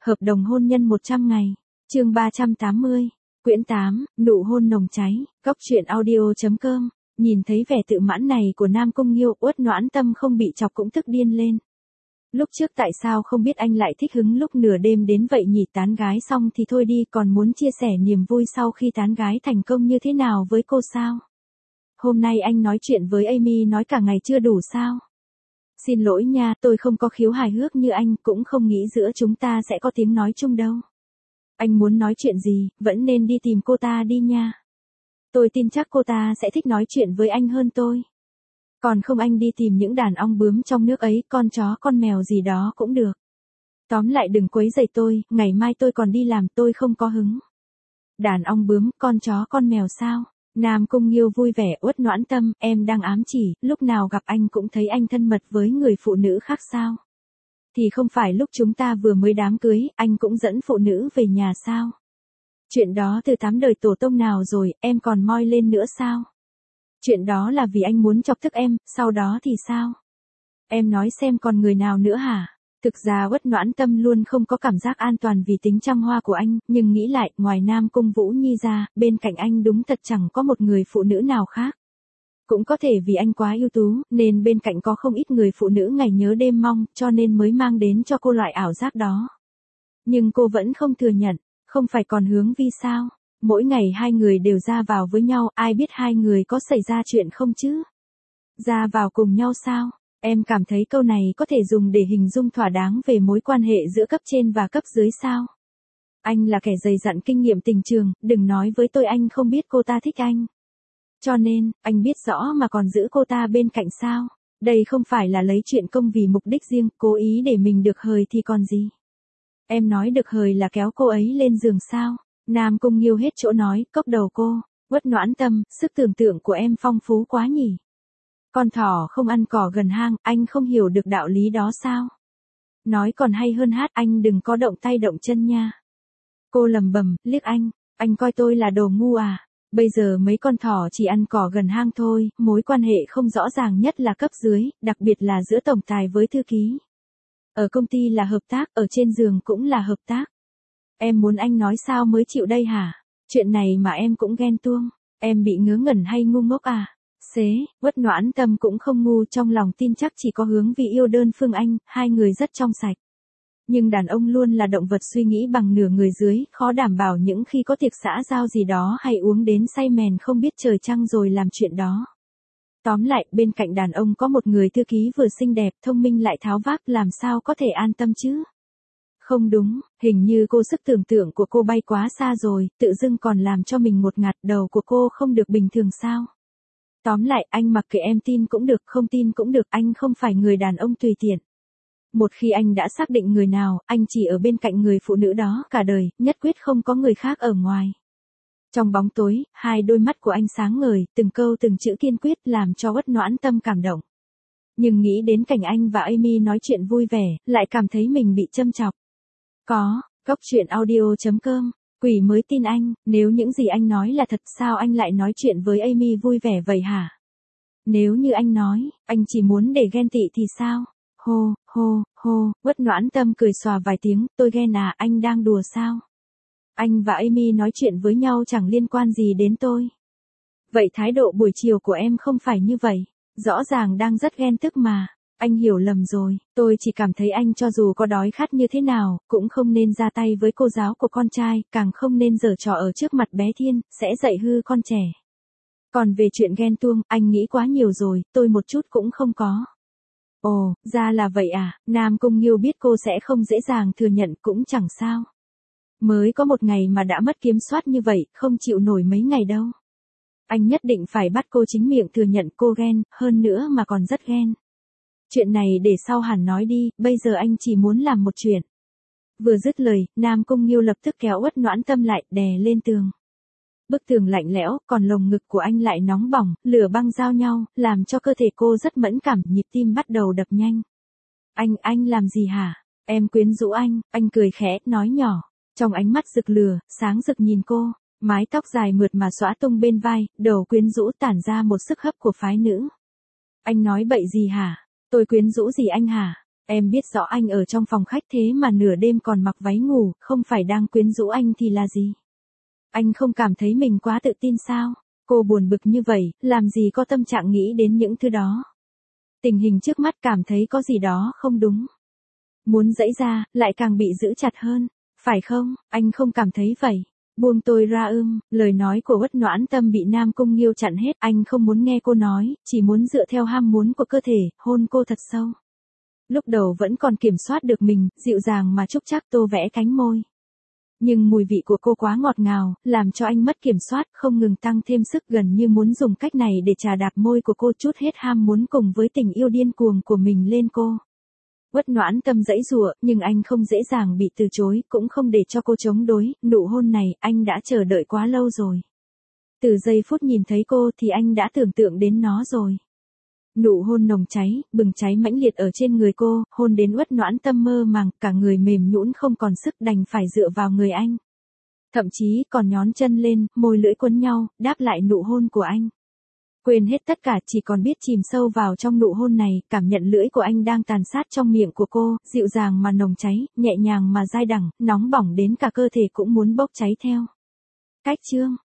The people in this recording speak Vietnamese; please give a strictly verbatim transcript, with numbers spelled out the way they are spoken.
Hợp đồng hôn nhân một trăm ngày. Chương ba trăm tám mươi. Quyển tám, nụ hôn nồng cháy. Góc truyện audio chấm com. Nhìn thấy vẻ tự mãn này của Nam Cung Nghiêu, Uất Noãn Tâm không bị chọc cũng tức điên lên. Lúc trước tại sao không biết anh lại thích hứng lúc nửa đêm đến vậy nhỉ, tán gái xong thì thôi đi, còn muốn chia sẻ niềm vui sau khi tán gái thành công như thế nào với cô sao? Hôm nay anh nói chuyện với Amy nói cả ngày chưa đủ sao? Xin lỗi nha, tôi không có khiếu hài hước như anh, cũng không nghĩ giữa chúng ta sẽ có tiếng nói chung đâu. Anh muốn nói chuyện gì, vẫn nên đi tìm cô ta đi nha. Tôi tin chắc cô ta sẽ thích nói chuyện với anh hơn tôi. Còn không anh đi tìm những đàn ong bướm trong nước ấy, con chó con mèo gì đó cũng được. Tóm lại đừng quấy rầy tôi, ngày mai tôi còn đi làm, tôi không có hứng. Đàn ong bướm, con chó con mèo sao? Nam Cung Nghiêu vui vẻ. Uất Noãn Tâm, em đang ám chỉ, lúc nào gặp anh cũng thấy anh thân mật với người phụ nữ khác sao? Thì không phải lúc chúng ta vừa mới đám cưới, anh cũng dẫn phụ nữ về nhà sao? Chuyện đó từ tám đời tổ tông nào rồi, em còn moi lên nữa sao? Chuyện đó là vì anh muốn chọc tức em, sau đó thì sao? Em nói xem còn người nào nữa hả? Thực ra Uất Noãn Tâm luôn không có cảm giác an toàn vì tính trăm hoa của anh, nhưng nghĩ lại, ngoài Nam Cung Vũ Nhi ra, bên cạnh anh đúng thật chẳng có một người phụ nữ nào khác. Cũng có thể vì anh quá ưu tú, nên bên cạnh có không ít người phụ nữ ngày nhớ đêm mong, cho nên mới mang đến cho cô loại ảo giác đó. Nhưng cô vẫn không thừa nhận, không phải còn Hướng Vi sao? Mỗi ngày hai người đều ra vào với nhau, ai biết hai người có xảy ra chuyện không chứ? Ra vào cùng nhau sao? Em cảm thấy câu này có thể dùng để hình dung thỏa đáng về mối quan hệ giữa cấp trên và cấp dưới sao? Anh là kẻ dày dặn kinh nghiệm tình trường, đừng nói với tôi anh không biết cô ta thích anh. Cho nên, anh biết rõ mà còn giữ cô ta bên cạnh sao? Đây không phải là lấy chuyện công vì mục đích riêng, cố ý để mình được hời thì còn gì? Em nói được hời là kéo cô ấy lên giường sao? Nam Cung Nghiêu hết chỗ nói, cốc đầu cô. Uất Noãn Tâm, sức tưởng tượng của em phong phú quá nhỉ? Con thỏ không ăn cỏ gần hang, anh không hiểu được đạo lý đó sao? Nói còn hay hơn hát, anh đừng có động tay động chân nha. Cô lầm bầm, liếc anh, anh coi tôi là đồ ngu à? Bây giờ mấy con thỏ chỉ ăn cỏ gần hang thôi, mối quan hệ không rõ ràng nhất là cấp dưới, đặc biệt là giữa tổng tài với thư ký. Ở công ty là hợp tác, ở trên giường cũng là hợp tác. Em muốn anh nói sao mới chịu đây hả? Chuyện này mà em cũng ghen tuông, em bị ngớ ngẩn hay ngu ngốc à? Xế, Uất Noãn Tâm cũng không ngu, trong lòng tin chắc chỉ có Hướng Vi yêu đơn phương anh, hai người rất trong sạch. Nhưng đàn ông luôn là động vật suy nghĩ bằng nửa người dưới, khó đảm bảo những khi có tiệc xã giao gì đó hay uống đến say mèn không biết trời trăng rồi làm chuyện đó. Tóm lại, bên cạnh đàn ông có một người thư ký vừa xinh đẹp, thông minh lại tháo vát, làm sao có thể an tâm chứ? Không đúng, hình như cô sức tưởng tượng của cô bay quá xa rồi, tự dưng còn làm cho mình ngột ngạt, đầu của cô không được bình thường sao? Tóm lại, anh mặc kệ em tin cũng được, không tin cũng được, anh không phải người đàn ông tùy tiện. Một khi anh đã xác định người nào, anh chỉ ở bên cạnh người phụ nữ đó cả đời, nhất quyết không có người khác ở ngoài. Trong bóng tối, hai đôi mắt của anh sáng ngời, từng câu từng chữ kiên quyết làm cho Uất Noãn Tâm cảm động. Nhưng nghĩ đến cảnh anh và Amy nói chuyện vui vẻ, lại cảm thấy mình bị châm chọc. Có, góc truyện audio chấm com. Quỷ mới tin anh, nếu những gì anh nói là thật sao anh lại nói chuyện với Amy vui vẻ vậy hả? Nếu như anh nói, anh chỉ muốn để ghen tị thì sao? Hô, hô, hô, Uất Noãn Tâm cười xòa vài tiếng, tôi ghen à, anh đang đùa sao? Anh và Amy nói chuyện với nhau chẳng liên quan gì đến tôi. Vậy thái độ buổi chiều của em không phải như vậy, rõ ràng đang rất ghen tức mà. Anh hiểu lầm rồi, tôi chỉ cảm thấy anh cho dù có đói khát như thế nào, cũng không nên ra tay với cô giáo của con trai, càng không nên giở trò ở trước mặt bé Thiên, sẽ dạy hư con trẻ. Còn về chuyện ghen tuông, anh nghĩ quá nhiều rồi, tôi một chút cũng không có. Ồ, ra là vậy à, Nam Cung Nghiêu biết cô sẽ không dễ dàng thừa nhận cũng chẳng sao. Mới có một ngày mà đã mất kiểm soát như vậy, không chịu nổi mấy ngày đâu. Anh nhất định phải bắt cô chính miệng thừa nhận cô ghen, hơn nữa mà còn rất ghen. Chuyện này để sau hẳn nói đi, bây giờ anh chỉ muốn làm một chuyện. Vừa dứt lời, Nam Cung Nghiêu lập tức kéo Uất Noãn Tâm lại, đè lên tường. Bức tường lạnh lẽo, còn lồng ngực của anh lại nóng bỏng, lửa băng giao nhau, làm cho cơ thể cô rất mẫn cảm, nhịp tim bắt đầu đập nhanh. Anh, anh làm gì hả? Em quyến rũ anh, anh cười khẽ, nói nhỏ. Trong ánh mắt rực lửa, sáng rực nhìn cô, mái tóc dài mượt mà xõa tung bên vai, đầu quyến rũ tản ra một sức hấp của phái nữ. Anh nói bậy gì hả? Tôi quyến rũ gì anh hả? Em biết rõ anh ở trong phòng khách thế mà nửa đêm còn mặc váy ngủ, không phải đang quyến rũ anh thì là gì? Anh không cảm thấy mình quá tự tin sao? Cô buồn bực như vậy, làm gì có tâm trạng nghĩ đến những thứ đó. Tình hình trước mắt cảm thấy có gì đó không đúng. Muốn giãy ra, lại càng bị giữ chặt hơn. Phải không, anh không cảm thấy vậy. Buông tôi ra ưm, lời nói của Uất Noãn Tâm bị Nam Cung Nghiêu chặn hết. Anh không muốn nghe cô nói, chỉ muốn dựa theo ham muốn của cơ thể, hôn cô thật sâu. Lúc đầu vẫn còn kiểm soát được mình, dịu dàng mà chúc chắc tô vẽ cánh môi. Nhưng mùi vị của cô quá ngọt ngào, làm cho anh mất kiểm soát, không ngừng tăng thêm sức, gần như muốn dùng cách này để trà đạp môi của cô, trút hết ham muốn cùng với tình yêu điên cuồng của mình lên cô. Uất Noãn Tâm giãy giụa, nhưng anh không dễ dàng bị từ chối, cũng không để cho cô chống đối, nụ hôn này, anh đã chờ đợi quá lâu rồi. Từ giây phút nhìn thấy cô thì anh đã tưởng tượng đến nó rồi. Nụ hôn nồng cháy, bừng cháy mãnh liệt ở trên người cô, hôn đến Uất Noãn Tâm mơ màng, cả người mềm nhũn không còn sức, đành phải dựa vào người anh. Thậm chí còn nhón chân lên, môi lưỡi quấn nhau, đáp lại nụ hôn của anh. Quên hết tất cả, chỉ còn biết chìm sâu vào trong nụ hôn này, cảm nhận lưỡi của anh đang tàn sát trong miệng của cô, dịu dàng mà nồng cháy, nhẹ nhàng mà dai đẳng, nóng bỏng đến cả cơ thể cũng muốn bốc cháy theo. Cách chương